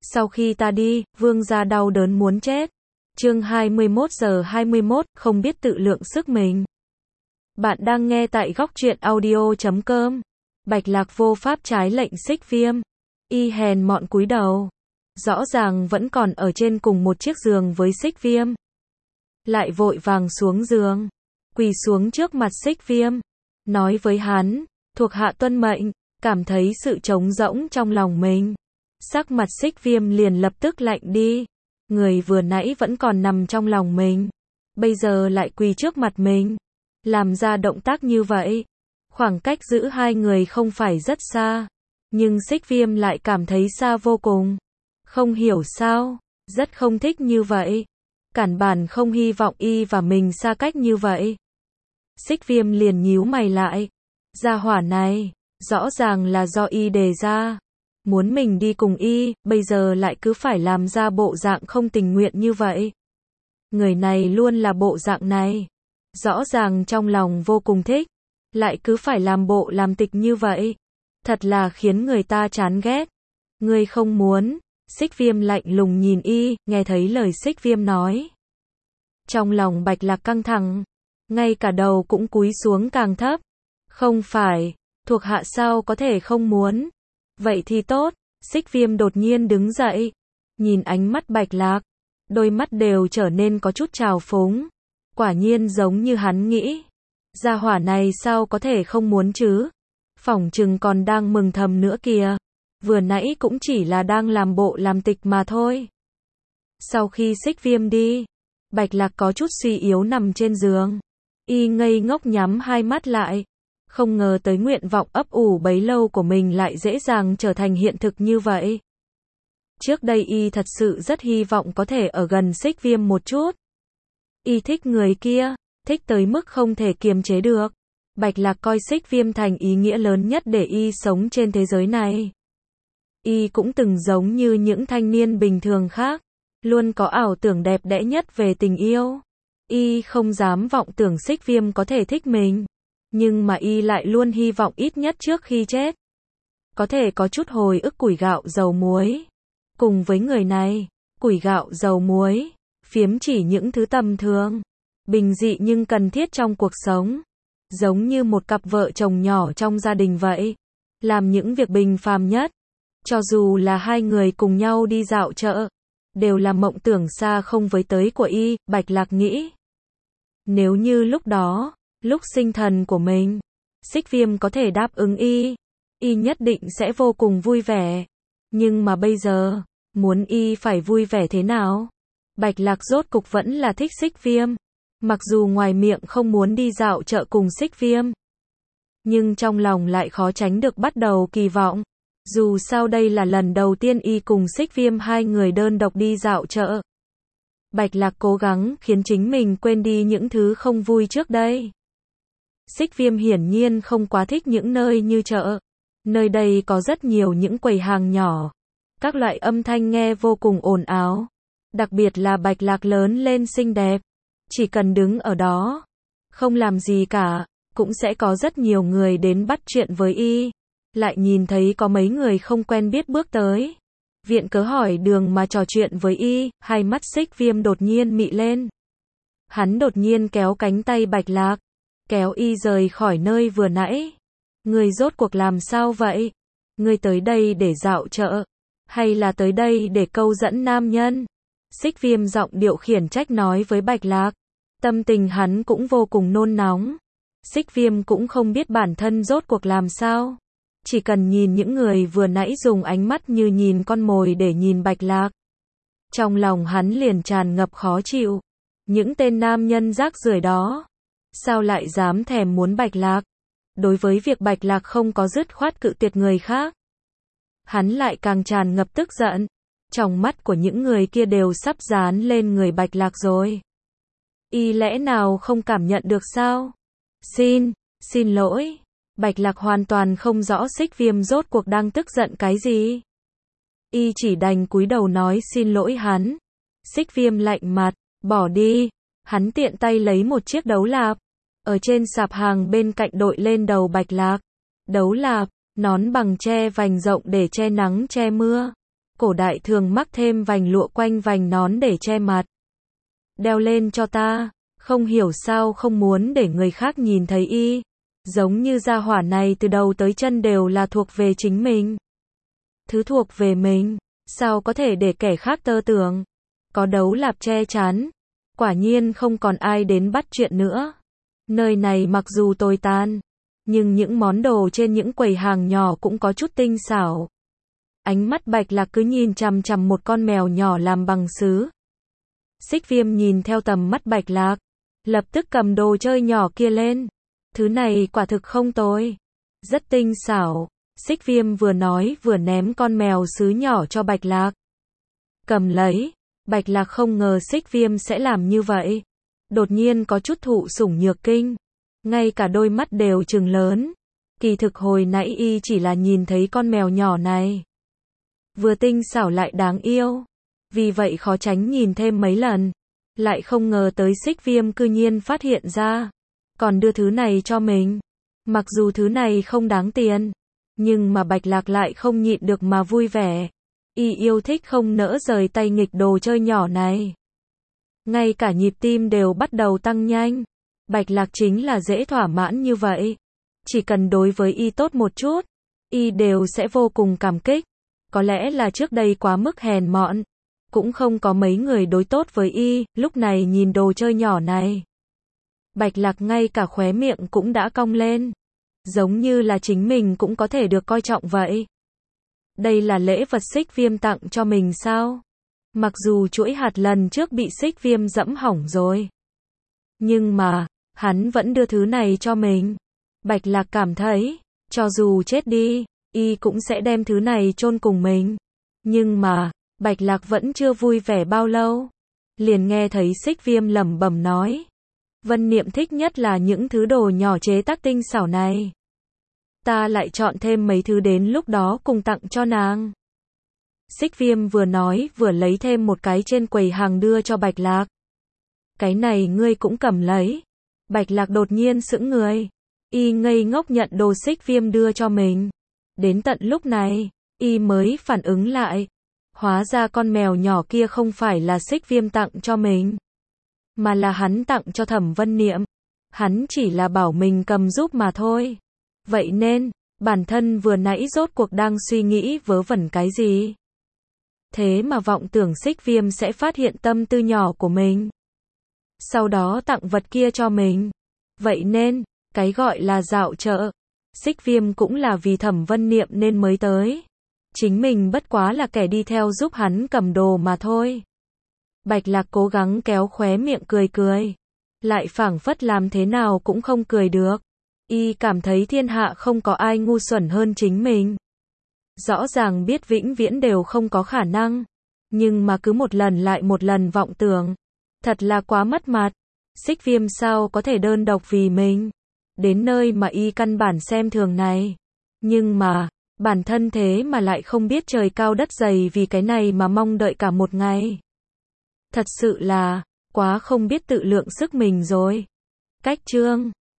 Sau khi ta đi, vương gia đau đớn muốn chết. Chương 21:21, không biết tự lượng sức mình. Bạn đang nghe tại góc truyện audio.com. Bạch Lạc vô pháp trái lệnh Xích Viêm. Y hèn mọn cúi đầu. Rõ ràng vẫn còn ở trên cùng một chiếc giường với Xích Viêm. Lại vội vàng xuống giường. Quỳ xuống trước mặt Xích Viêm. Nói với hắn, thuộc hạ tuân mệnh, cảm thấy sự trống rỗng trong lòng mình. Sắc mặt Xích Viêm liền lập tức lạnh đi. Người vừa nãy vẫn còn nằm trong lòng mình. Bây giờ lại quỳ trước mặt mình. Làm ra động tác như vậy. Khoảng cách giữa hai người không phải rất xa. Nhưng Xích Viêm lại cảm thấy xa vô cùng. Không hiểu sao, rất không thích như vậy. Cản bản không hy vọng y và mình xa cách như vậy. Xích Viêm liền nhíu mày lại. Gia hỏa này, rõ ràng là do y đề ra. Muốn mình đi cùng y, bây giờ lại cứ phải làm ra bộ dạng không tình nguyện như vậy. Người này luôn là bộ dạng này. Rõ ràng trong lòng vô cùng thích, lại cứ phải làm bộ làm tịch như vậy. Thật là khiến người ta chán ghét. Ngươi không muốn. Xích Viêm lạnh lùng nhìn y, nghe thấy lời Xích Viêm nói. Trong lòng Bạch Lạc căng thẳng, ngay cả đầu cũng cúi xuống càng thấp. Không phải, thuộc hạ sao có thể không muốn. Vậy thì tốt. Xích Viêm đột nhiên đứng dậy, nhìn ánh mắt Bạch Lạc, đôi mắt đều trở nên có chút trào phúng. Quả nhiên giống như hắn nghĩ. Gia hỏa này sao có thể không muốn chứ? Phỏng chừng còn đang mừng thầm nữa kìa. Vừa nãy cũng chỉ là đang làm bộ làm tịch mà thôi. Sau khi Xích Viêm đi, Bạch Lạc có chút suy yếu nằm trên giường. Y ngây ngốc nhắm hai mắt lại. Không ngờ tới nguyện vọng ấp ủ bấy lâu của mình lại dễ dàng trở thành hiện thực như vậy. Trước đây y thật sự rất hy vọng có thể ở gần Xích Viêm một chút. Y thích người kia, thích tới mức không thể kiềm chế được. Bạch Lạc coi Xích Viêm thành ý nghĩa lớn nhất để y sống trên thế giới này. Y cũng từng giống như những thanh niên bình thường khác, luôn có ảo tưởng đẹp đẽ nhất về tình yêu. Y không dám vọng tưởng Xích Viêm có thể thích mình, nhưng mà y lại luôn hy vọng ít nhất trước khi chết có thể có chút hồi ức củi gạo dầu muối. Cùng với người này, củi gạo dầu muối, phiếm chỉ những thứ tầm thường, bình dị nhưng cần thiết trong cuộc sống. Giống như một cặp vợ chồng nhỏ trong gia đình vậy, làm những việc bình phàm nhất. Cho dù là hai người cùng nhau đi dạo chợ, đều là mộng tưởng xa không với tới của y. Bạch Lạc nghĩ, nếu như lúc đó, lúc sinh thần của mình, Xích Viêm có thể đáp ứng y nhất định sẽ vô cùng vui vẻ. Nhưng mà bây giờ, muốn y phải vui vẻ thế nào? Bạch Lạc rốt cục vẫn là thích Xích Viêm. Mặc dù ngoài miệng không muốn đi dạo chợ cùng Xích Viêm, nhưng trong lòng lại khó tránh được bắt đầu kỳ vọng. Dù sao đây là lần đầu tiên y cùng Xích Viêm hai người đơn độc đi dạo chợ. Bạch Lạc cố gắng khiến chính mình quên đi những thứ không vui trước đây. Xích Viêm hiển nhiên không quá thích những nơi như chợ. Nơi đây có rất nhiều những quầy hàng nhỏ. Các loại âm thanh nghe vô cùng ồn ào. Đặc biệt là Bạch Lạc lớn lên xinh đẹp. Chỉ cần đứng ở đó, không làm gì cả, cũng sẽ có rất nhiều người đến bắt chuyện với y. Lại nhìn thấy có mấy người không quen biết bước tới, viện cớ hỏi đường mà trò chuyện với y. Hai mắt Xích Viêm đột nhiên mị lên. Hắn đột nhiên kéo cánh tay Bạch Lạc, kéo y rời khỏi nơi vừa nãy. Ngươi rốt cuộc làm sao vậy? Ngươi tới đây để dạo chợ, hay là tới đây để câu dẫn nam nhân? Xích Viêm giọng điệu khiển trách nói với Bạch Lạc. Tâm tình hắn cũng vô cùng nôn nóng. Xích Viêm cũng không biết bản thân rốt cuộc làm sao. Chỉ cần nhìn những người vừa nãy dùng ánh mắt như nhìn con mồi để nhìn Bạch Lạc, trong lòng hắn liền tràn ngập khó chịu. Những tên nam nhân rác rưởi đó, sao lại dám thèm muốn Bạch Lạc? Đối với việc Bạch Lạc không có dứt khoát cự tuyệt người khác, hắn lại càng tràn ngập tức giận. Trong mắt của những người kia đều sắp dán lên người Bạch Lạc rồi. Y lẽ nào không cảm nhận được sao? Xin lỗi. Bạch Lạc hoàn toàn không rõ Xích Viêm rốt cuộc đang tức giận cái gì. Y chỉ đành cúi đầu nói xin lỗi hắn. Xích Viêm lạnh mặt, bỏ đi. Hắn tiện tay lấy một chiếc đấu lạp, ở trên sạp hàng bên cạnh đội lên đầu Bạch Lạc. Đấu lạp, nón bằng tre vành rộng để che nắng che mưa. cổ đại thường mắc thêm vành lụa quanh vành nón để che mặt. Đeo lên cho ta, không hiểu sao không muốn để người khác nhìn thấy y. Giống như gia hỏa này từ đầu tới chân đều là thuộc về chính mình. Thứ thuộc về mình, sao có thể để kẻ khác tơ tưởng. Có đấu lạp che chắn. Quả nhiên không còn ai đến bắt chuyện nữa. Nơi này mặc dù tồi tàn, nhưng những món đồ trên những quầy hàng nhỏ cũng có chút tinh xảo. Ánh mắt Bạch Lạc cứ nhìn chằm chằm một con mèo nhỏ làm bằng sứ. Xích Viêm nhìn theo tầm mắt Bạch Lạc, lập tức cầm đồ chơi nhỏ kia lên. Thứ này quả thực không tồi, rất tinh xảo. Xích Viêm vừa nói vừa ném con mèo sứ nhỏ cho Bạch Lạc. Cầm lấy, Bạch Lạc không ngờ Xích Viêm sẽ làm như vậy. Đột nhiên có chút thụ sủng nhược kinh, ngay cả đôi mắt đều trừng lớn. Kỳ thực hồi nãy y chỉ là nhìn thấy con mèo nhỏ này vừa tinh xảo lại đáng yêu, vì vậy khó tránh nhìn thêm mấy lần. Lại không ngờ tới Xích Viêm cư nhiên phát hiện ra, còn đưa thứ này cho mình. Mặc dù thứ này không đáng tiền, nhưng mà Bạch Lạc lại không nhịn được mà vui vẻ. Y yêu thích không nỡ rời tay nghịch đồ chơi nhỏ này. Ngay cả nhịp tim đều bắt đầu tăng nhanh. Bạch Lạc chính là dễ thỏa mãn như vậy. Chỉ cần đối với y tốt một chút, y đều sẽ vô cùng cảm kích. Có lẽ là trước đây quá mức hèn mọn, cũng không có mấy người đối tốt với y. Lúc này nhìn đồ chơi nhỏ này, Bạch Lạc ngay cả khóe miệng cũng đã cong lên. Giống như là chính mình cũng có thể được coi trọng vậy. Đây là lễ vật Xích Viêm tặng cho mình sao? Mặc dù chuỗi hạt lần trước bị Xích Viêm dẫm hỏng rồi, nhưng mà, hắn vẫn đưa thứ này cho mình. Bạch Lạc cảm thấy, cho dù chết đi, y cũng sẽ đem thứ này chôn cùng mình. Nhưng mà, Bạch Lạc vẫn chưa vui vẻ bao lâu. Liền nghe thấy Xích Viêm lẩm bẩm nói. Vân Niệm thích nhất là những thứ đồ nhỏ chế tác tinh xảo này. Ta lại chọn thêm mấy thứ đến lúc đó cùng tặng cho nàng. Xích Viêm vừa nói vừa lấy thêm một cái trên quầy hàng đưa cho Bạch Lạc. Cái này ngươi cũng cầm lấy. Bạch Lạc đột nhiên sững người. Y ngây ngốc nhận đồ Xích Viêm đưa cho mình. Đến tận lúc này, y mới phản ứng lại. Hóa ra con mèo nhỏ kia không phải là Xích Viêm tặng cho mình, mà là hắn tặng cho Thẩm Vân Niệm. Hắn chỉ là bảo mình cầm giúp mà thôi. Vậy nên, bản thân vừa nãy rốt cuộc đang suy nghĩ vớ vẩn cái gì? Thế mà vọng tưởng Xích Viêm sẽ phát hiện tâm tư nhỏ của mình, sau đó tặng vật kia cho mình. Vậy nên, cái gọi là dạo chợ, Xích Viêm cũng là vì Thẩm Vân Niệm nên mới tới. Chính mình bất quá là kẻ đi theo giúp hắn cầm đồ mà thôi. Bạch Lạc cố gắng kéo khóe miệng cười cười, lại phảng phất làm thế nào cũng không cười được. Y cảm thấy thiên hạ không có ai ngu xuẩn hơn chính mình. Rõ ràng biết vĩnh viễn đều không có khả năng, nhưng mà cứ một lần lại một lần vọng tưởng. Thật là quá mất mặt. Xích Viêm sao có thể đơn độc vì mình đến nơi mà y căn bản xem thường này. Nhưng mà, bản thân thế mà lại không biết trời cao đất dày vì cái này mà mong đợi cả một ngày. Thật sự là, quá không biết tự lượng sức mình rồi. Cách chương